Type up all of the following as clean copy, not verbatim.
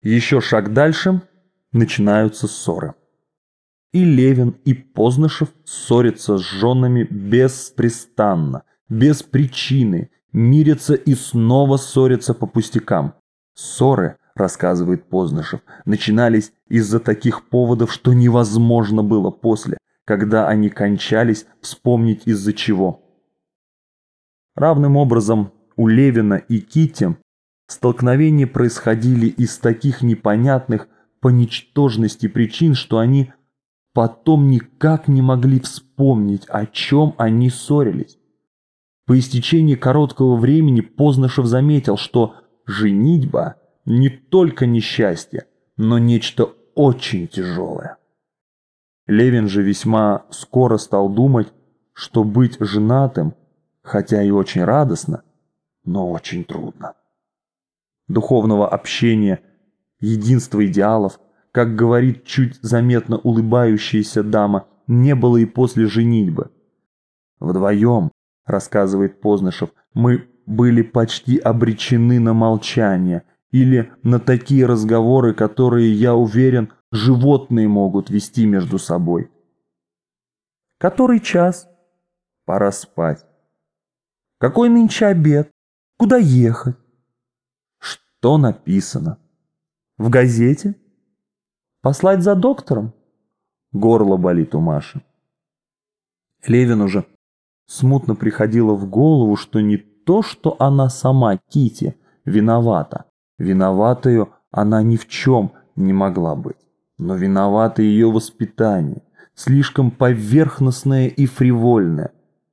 Еще шаг дальше – начинаются ссоры. И Левин, и Познышев ссорятся с женами беспрестанно, без причины, мирятся и снова ссорятся по пустякам. Ссоры, рассказывает Познышев, начинались из-за таких поводов, что невозможно было после, когда они кончались, вспомнить из-за чего. Равным образом у Левина и Кити столкновения происходили из таких непонятных по ничтожности причин, что они потом никак не могли вспомнить, о чем они ссорились. По истечении короткого времени Познышев заметил, что женитьба не только несчастье, но нечто очень тяжелое. Левин же весьма скоро стал думать, что быть женатым, хотя и очень радостно, но очень трудно. Духовного общения, единства идеалов, как говорит чуть заметно улыбающаяся дама, не было и после женитьбы. Вдвоем, рассказывает Познышев, мы были почти обречены на молчание или на такие разговоры, которые, я уверен, животные могут вести между собой. Который час? Пора спать. Какой нынче обед? Куда ехать? Что написано? В газете? Послать за доктором? Горло болит у Маши. Левину же смутно приходило в голову, что не то, что она сама, Кити, виновата. Виноватою она ни в чем не могла быть. Но виновато ее воспитание, слишком поверхностное и фривольное.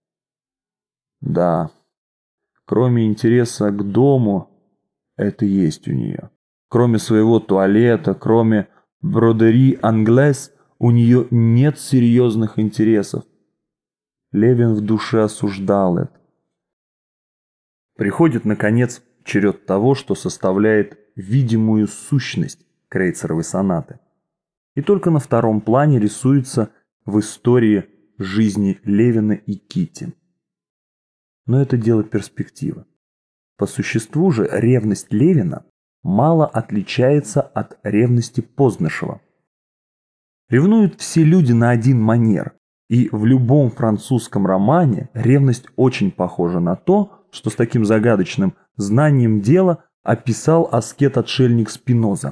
Да, кроме интереса к дому, это есть у нее. Кроме своего туалета, кроме бродери англес, у нее нет серьезных интересов. Левин в душе осуждал это. Приходит, наконец, черед того, что составляет видимую сущность Крейцеровой сонаты. И только на втором плане рисуется в истории жизни Левина и Кити. Но это дело перспективы. По существу же ревность Левина мало отличается от ревности Познышева. Ревнуют все люди на один манер, и в любом французском романе ревность очень похожа на то, что с таким загадочным знанием дела описал аскет-отшельник Спиноза.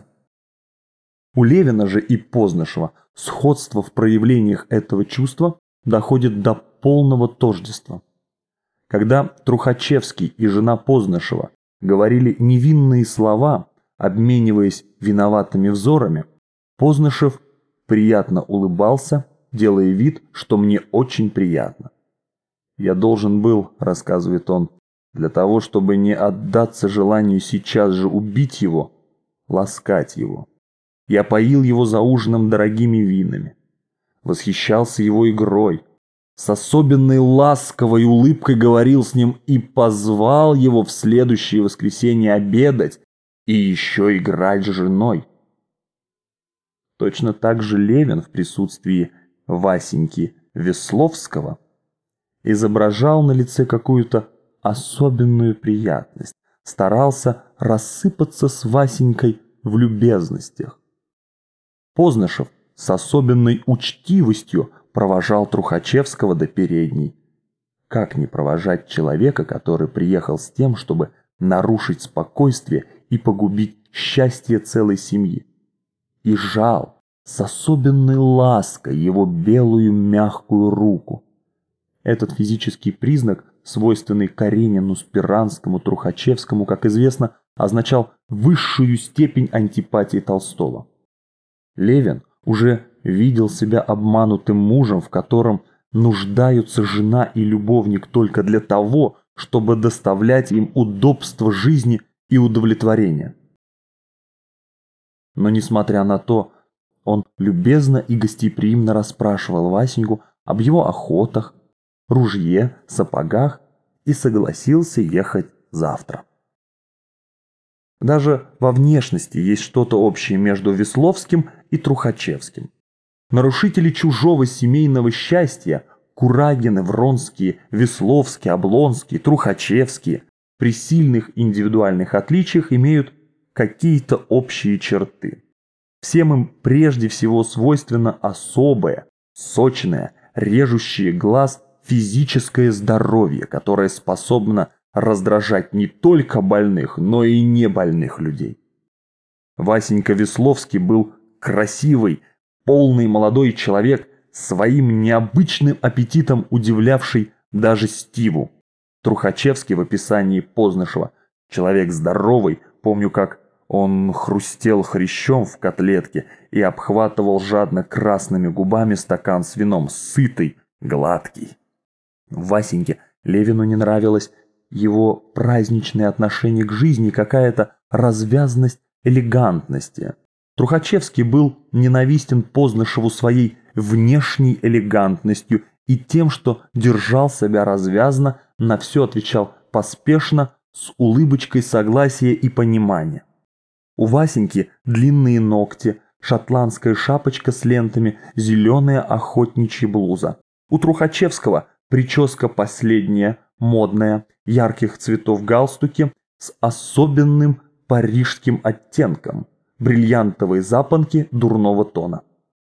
У Левина же и Познышева сходство в проявлениях этого чувства доходит до полного тождества. Когда Трухачевский и жена Познышева говорили невинные слова, обмениваясь виноватыми взорами, Познышев приятно улыбался, делая вид, что мне очень приятно. «Я должен был, — рассказывает он, — для того, чтобы не отдаться желанию сейчас же убить его, ласкать его. Я поил его за ужином дорогими винами, восхищался его игрой, с особенной ласковой улыбкой говорил с ним и позвал его в следующее воскресенье обедать и еще играть с женой». Точно так же Левин в присутствии Васеньки Весловского изображал на лице какую-то особенную приятность, старался рассыпаться с Васенькой в любезностях. Познышев с особенной учтивостью провожал Трухачевского до передней. Как не провожать человека, который приехал с тем, чтобы нарушить спокойствие и погубить счастье целой семьи? И жал с особенной лаской его белую мягкую руку. Этот физический признак, свойственный Каренину, Спиранскому, Трухачевскому, как известно, означал высшую степень антипатии Толстого. Левин уже видел себя обманутым мужем, в котором нуждаются жена и любовник только для того, чтобы доставлять им удобство жизни и удовлетворение. Но, несмотря на то, он любезно и гостеприимно расспрашивал Васеньку об его охотах, ружье, сапогах и согласился ехать завтра. Даже во внешности есть что-то общее между Весловским и Трухачевским. Нарушители чужого семейного счастья, Курагины, Вронские, Весловские, Облонские, Трухачевские, при сильных индивидуальных отличиях имеют какие-то общие черты. Всем им прежде всего свойственно особое, сочное, режущее глаз физическое здоровье, которое способно раздражать не только больных, но и небольных людей. Васенька Весловский был красивый, полный молодой человек, своим необычным аппетитом удивлявший даже Стиву. Трухачевский в описании Познышева «Человек здоровый», помню, как он хрустел хрящом в котлетке и обхватывал жадно красными губами стакан с вином, сытый, гладкий. Васеньке Левину не нравилось его праздничное отношение к жизни, какая-то развязность элегантности. Трухачевский был ненавистен Познышеву своей внешней элегантностью и тем, что держал себя развязно, на все отвечал поспешно, с улыбочкой согласия и понимания. У Васеньки длинные ногти, шотландская шапочка с лентами, зеленая охотничья блуза. У Трухачевского прическа последняя, модная, ярких цветов галстуки с особенным парижским оттенком, бриллиантовые запонки дурного тона.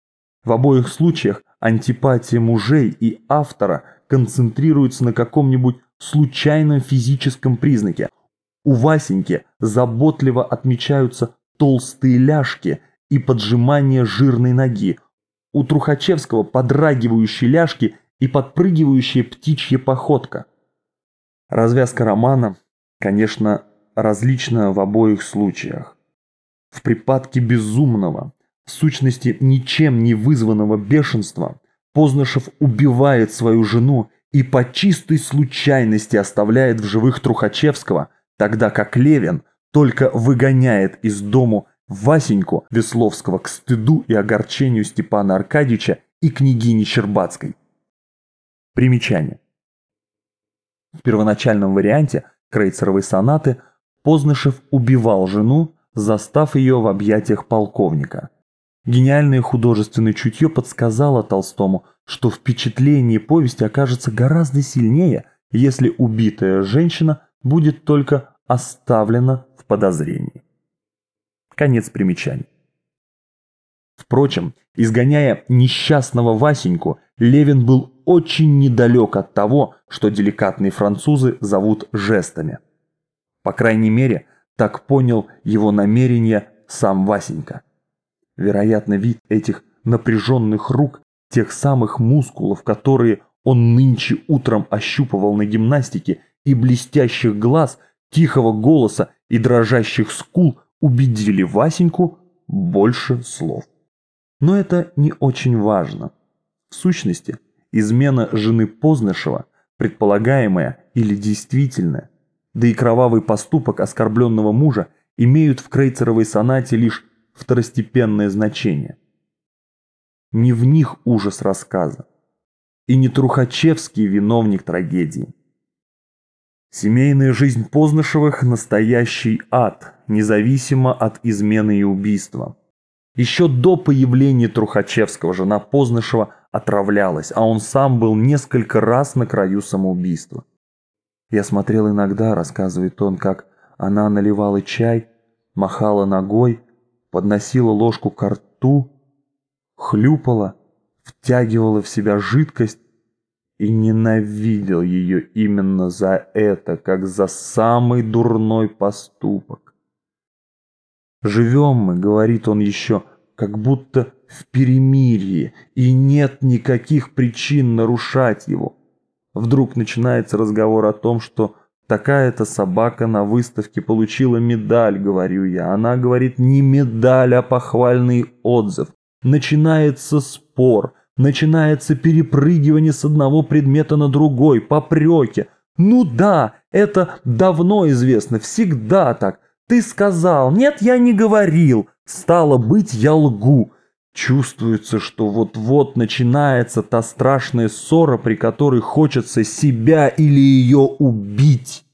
В обоих случаях антипатия мужей и автора концентрируется на каком-нибудь случайном физическом признаке. У Васеньки заботливо отмечаются толстые ляжки и поджимание жирной ноги. У Трухачевского подрагивающие ляжки и подпрыгивающая птичья походка. Развязка романа, конечно, различна в обоих случаях. В припадке безумного, в сущности ничем не вызванного бешенства, Познышев убивает свою жену и по чистой случайности оставляет в живых Трухачевского, тогда как Левин только выгоняет из дому Васеньку Весловского к стыду и огорчению Степана Аркадьевича и княгини Щербацкой. Примечание. В первоначальном варианте крейцеровой сонаты Познышев убивал жену, застав ее в объятиях полковника. Гениальное художественное чутье подсказало Толстому, что впечатление повести окажется гораздо сильнее, если убитая женщина будет только оставлена в подозрении. Конец примечаний. Впрочем, изгоняя несчастного Васеньку, Левин был очень недалек от того, что деликатные французы зовут жестами. По крайней мере, так понял его намерение сам Васенька. Вероятно, вид этих напряженных рук, тех самых мускулов, которые он нынче утром ощупывал на гимнастике, и блестящих глаз, тихого голоса и дрожащих скул убедили Васеньку больше слов. Но это не очень важно. В сущности, измена жены Познышева, предполагаемая или действительная, да и кровавый поступок оскорбленного мужа имеют в крейцеровой сонате лишь второстепенное значение. Не в них ужас рассказа, и не Трухачевский виновник трагедии. Семейная жизнь Познышевых – настоящий ад, независимо от измены и убийства. Еще до появления Трухачевского жена Познышева отравлялась, а он сам был несколько раз на краю самоубийства. Я смотрел иногда, рассказывает он, как она наливала чай, махала ногой, подносила ложку ко рту, хлюпала, втягивала в себя жидкость и ненавидел ее именно за это, как за самый дурной поступок. «Живем мы, — говорит он еще, — как будто в перемирии, и нет никаких причин нарушать его». Вдруг начинается разговор о том, что такая-то собака на выставке получила медаль, говорю я. Она говорит, не медаль, а похвальный отзыв. Начинается спор, начинается перепрыгивание с одного предмета на другой, попреки. Ну да, это давно известно, всегда так. Ты сказал, нет, я не говорил, стало быть, я лгу. Чувствуется, что вот-вот начинается та страшная ссора, при которой хочется себя или ее убить.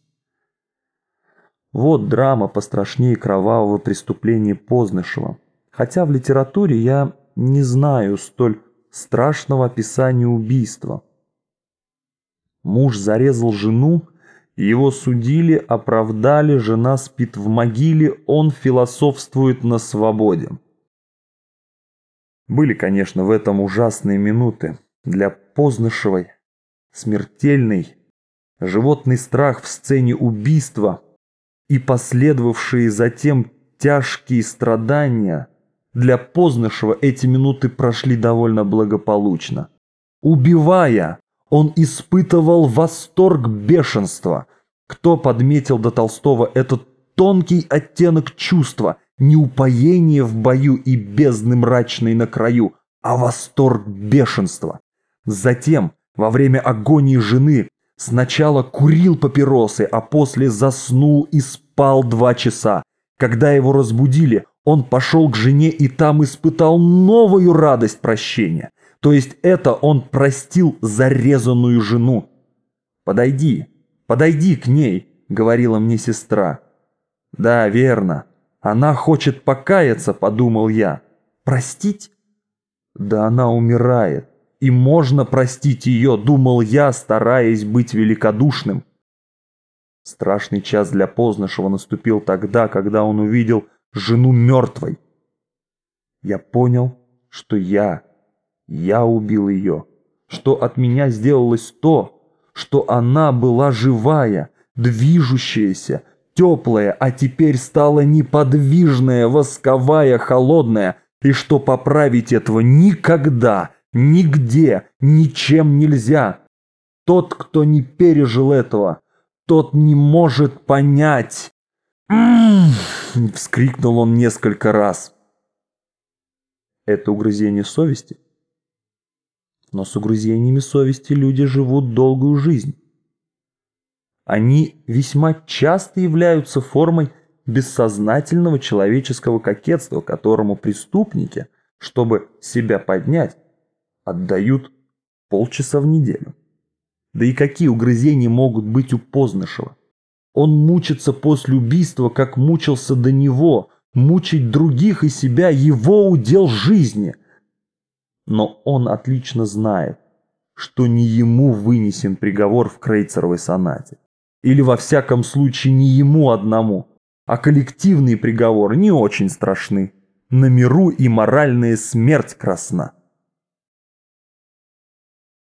Вот драма пострашнее кровавого преступления Познышева. Хотя в литературе я не знаю столь страшного описания убийства. Муж зарезал жену Его судили, оправдали, жена спит в могиле, он философствует на свободе. Были, конечно, в этом ужасные минуты. Для Познышевой смертельный животный страх в сцене убийства и последовавшие затем тяжкие страдания. Для Познышева эти минуты прошли довольно благополучно. Убивая, он испытывал восторг бешенства. Кто подметил до Толстого этот тонкий оттенок чувства, не упоение в бою и бездны мрачной на краю, а восторг бешенства? Затем, во время агонии жены, сначала курил папиросы, а после заснул и спал 2 часа. Когда его разбудили, он пошел к жене и там испытал новую радость прощения. То есть это он простил зарезанную жену. «Подойди, подойди к ней», — говорила мне сестра. «Да, верно. Она хочет покаяться», — подумал я. «Простить? Да она умирает. И можно простить ее», — думал я, стараясь быть великодушным. Страшный час для Познышева наступил тогда, когда он увидел жену мертвой. Я понял, что я убил ее, что от меня сделалось то, что она была живая, движущаяся, теплая, а теперь стала неподвижная, восковая, холодная, и что поправить этого никогда, нигде, ничем нельзя. Тот, кто не пережил этого, тот не может понять. Вскрикнул он несколько раз. Это угрызение совести? Но с угрызениями совести люди живут долгую жизнь. Они весьма часто являются формой бессознательного человеческого кокетства, которому преступники, чтобы себя поднять, отдают полчаса в неделю. Да и какие угрызения могут быть у Познышева? Он мучится после убийства, как мучился до него. Мучить других и себя – его удел жизни. Но он отлично знает, что не ему вынесен приговор в Крейцеровой сонате. Или во всяком случае не ему одному. А коллективные приговоры не очень страшны. На миру и моральная смерть красна.